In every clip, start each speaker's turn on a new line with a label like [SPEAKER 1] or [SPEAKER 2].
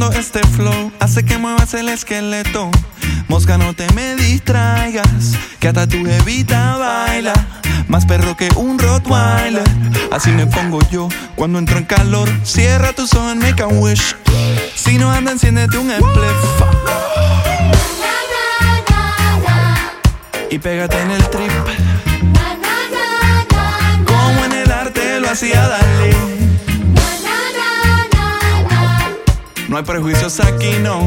[SPEAKER 1] cuando este flow hace que muevas el esqueleto. Mosca, no te me distraigas, que hasta tu jevita baila más perro que un Rottweiler. Así me pongo yo cuando entro en calor. Cierra tus ojos and make a wish. Si no anda, enciéndete un spliff y pégate en el trip, como en el arte lo hacía Dalí. No hay prejuicios aquí, no.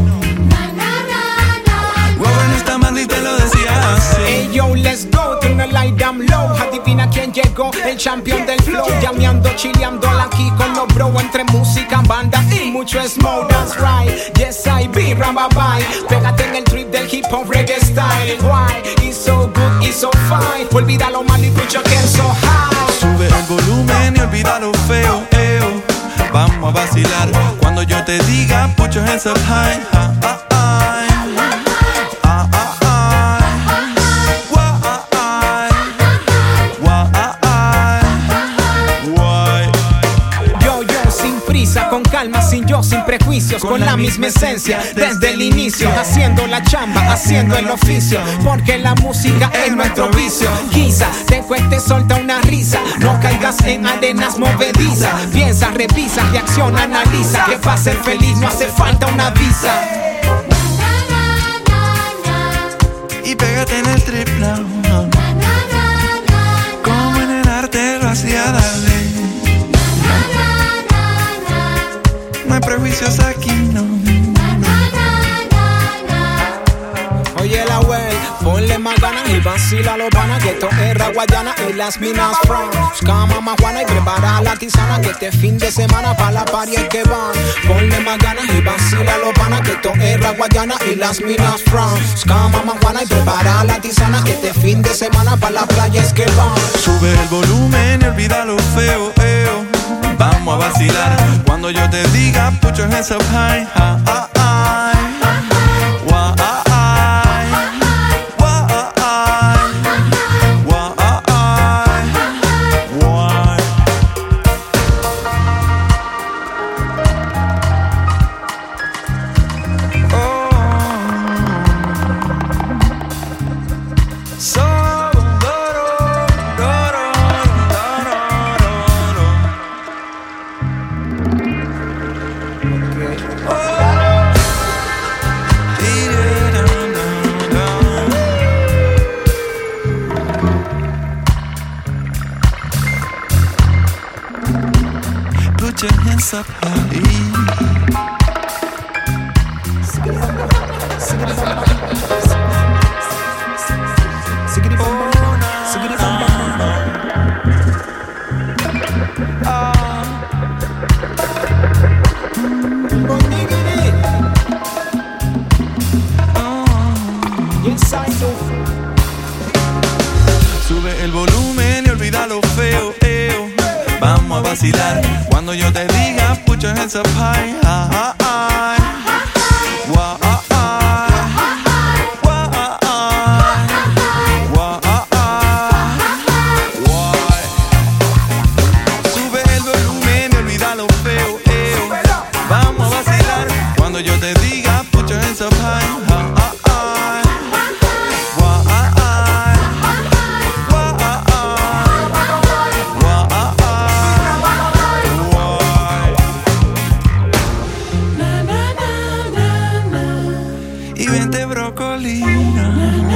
[SPEAKER 1] Robert no está mal y te lo decía así.
[SPEAKER 2] Hey yo, let's go, turn light down low. Adivina quién llegó, el champion del flow. Llameando, chileando aquí con los bro. Entre música, banda y mucho smoke. That's right, yes I be, bye. Pégate en el trip del hip hop reggae style. Why, it's so good, it's so fine. Olvida lo malo y put your hands so high.
[SPEAKER 1] Sube el volumen y olvida lo feo, vamos a vacilar. Cuando yo te diga, put your hands up high.
[SPEAKER 2] Con calma, sin yo, sin prejuicios, con la misma esencia desde el inicio, haciendo la chamba, haciendo el oficio, porque la música es nuestro vicio. Quizá te cueste, solta una risa, no caigas en arenas movedizas. Piensa, revisa, reacciona, analiza, que para ser feliz no hace falta una visa.
[SPEAKER 1] Y pégate en el trip now, como en el arte lo hacía Dalí. No hay prejuicios aquí, no.
[SPEAKER 2] Oye la wey, ponle más ganas y vacila los panas, que esto es Raguayana y las minas from. Busca mamá Juana y prepara la tisana, que este fin de semana pa' la party es que van. Ponle más ganas y vacila los panas, que esto es Raguayana y las minas from. Busca mamá Juana y prepara la tisana, que este fin de semana pa' la playa es que van.
[SPEAKER 1] Sube el volumen y olvida lo feo, vamos a vacilar. Cuando yo te diga, put your hands up high. Put your hands up high. Sube el volumen y olvida lo feo, vamos a vacilar. Cuando yo te diga, put your hands up high. Sube el volumen y olvida lo feo, vamos a vacilar. Cuando yo te diga, put your hands up high. Y vente brocolina,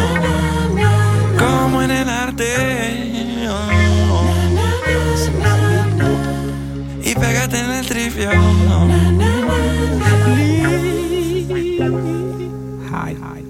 [SPEAKER 1] como en el arte, y pégate en el tripio.
[SPEAKER 2] Hi.